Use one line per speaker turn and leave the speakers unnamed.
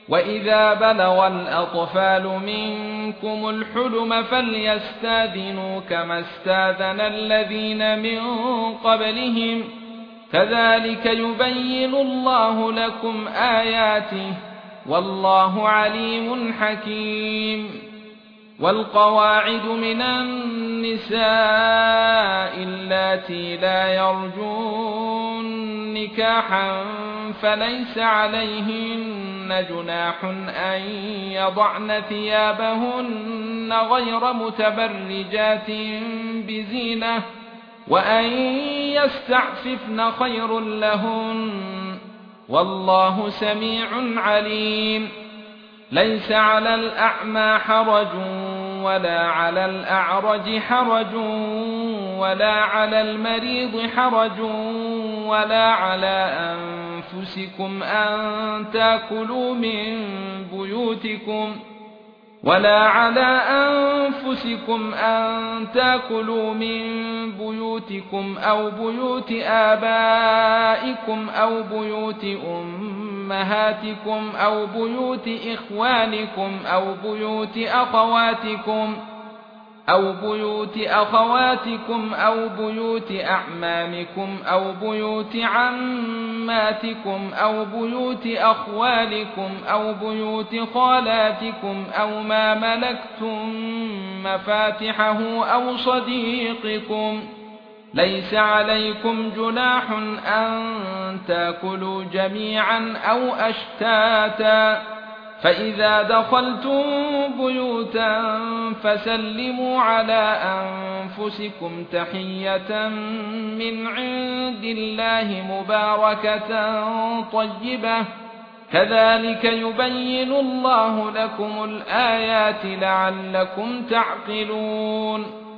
وَإِذَا بَلَغَ الْأَطْفَالُ مِنكُمُ الْحُلُمَ فَلْيَسْتَأْذِنُوا كَمَا اسْتَأْذَنَ الَّذِينَ مِن قَبْلِهِمْ كَذَلِكَ يُبَيِّنُ اللَّهُ لَكُمْ آيَاتِهِ وَاللَّهُ عَلِيمٌ حَكِيمٌ. وَالْقَوَاعِدُ مِنَ النِّسَاءِ اللَّاتِي لا يَرْجُونَ نِكَاحًا فَلَيْسَ عَلَيْهِنَّ جُنَاحٌ أَن يَضَعْنَ ثِيَابَهُنَّ غَيْرَ مُتَبَرِّجَاتٍ بِزِينَةٍ وَأَن يَسْتَعْفِفْنَ خَيْرٌ لَّهُنَّ وَاللَّهُ سَمِيعٌ عَلِيمٌ. لَيْسَ عَلَى الْأَعْمَى حَرَجٌ وَلَا عَلَى الْأَعْرَجِ حَرَجٌ وَلَا عَلَى الْمَرِيضِ حَرَجٌ وَلَا عَلَى أَنفُسِكُمْ أَن تَأْكُلُوا مِن بُيُوتِكُمْ أَوْ بُيُوتِ آبَائِكُمْ أَوْ بُيُوتِ أُمَّهَاتِكُمْ أَوْ بُيُوتِ إِخْوَانِكُمْ أَوْ بُيُوتِ أَخَوَاتِكُمْ أَوْ بُيُوتِ أَعْمَامِكُمْ أَوْ بُيُوتِ عَمَّاتِكُمْ أَوْ بُيُوتِ أَخْوَالِكُمْ أَوْ بُيُوتِ خَالَاتِكُمْ أَوْ مَا مَلَكْتُمْ مَفَاتِحَهُ أَوْ صَدِيقِكُمْ. لَيْسَ عَلَيْكُمْ جُنَاحٌ أَن تَأْكُلُوا جَمِيعًا أَوْ أَشْتَاتًا فَإِذَا دَخَلْتُم بُيُوتًا فَسَلِّمُوا عَلَى أَنفُسِكُمْ تَحِيَّةً مِنْ عِندِ اللَّهِ مُبَارَكَةً طَيِّبَةً كَذَلِكَ يُبَيِّنُ اللَّهُ لَكُمُ الْآيَاتِ لَعَلَّكُمْ تَعْقِلُونَ.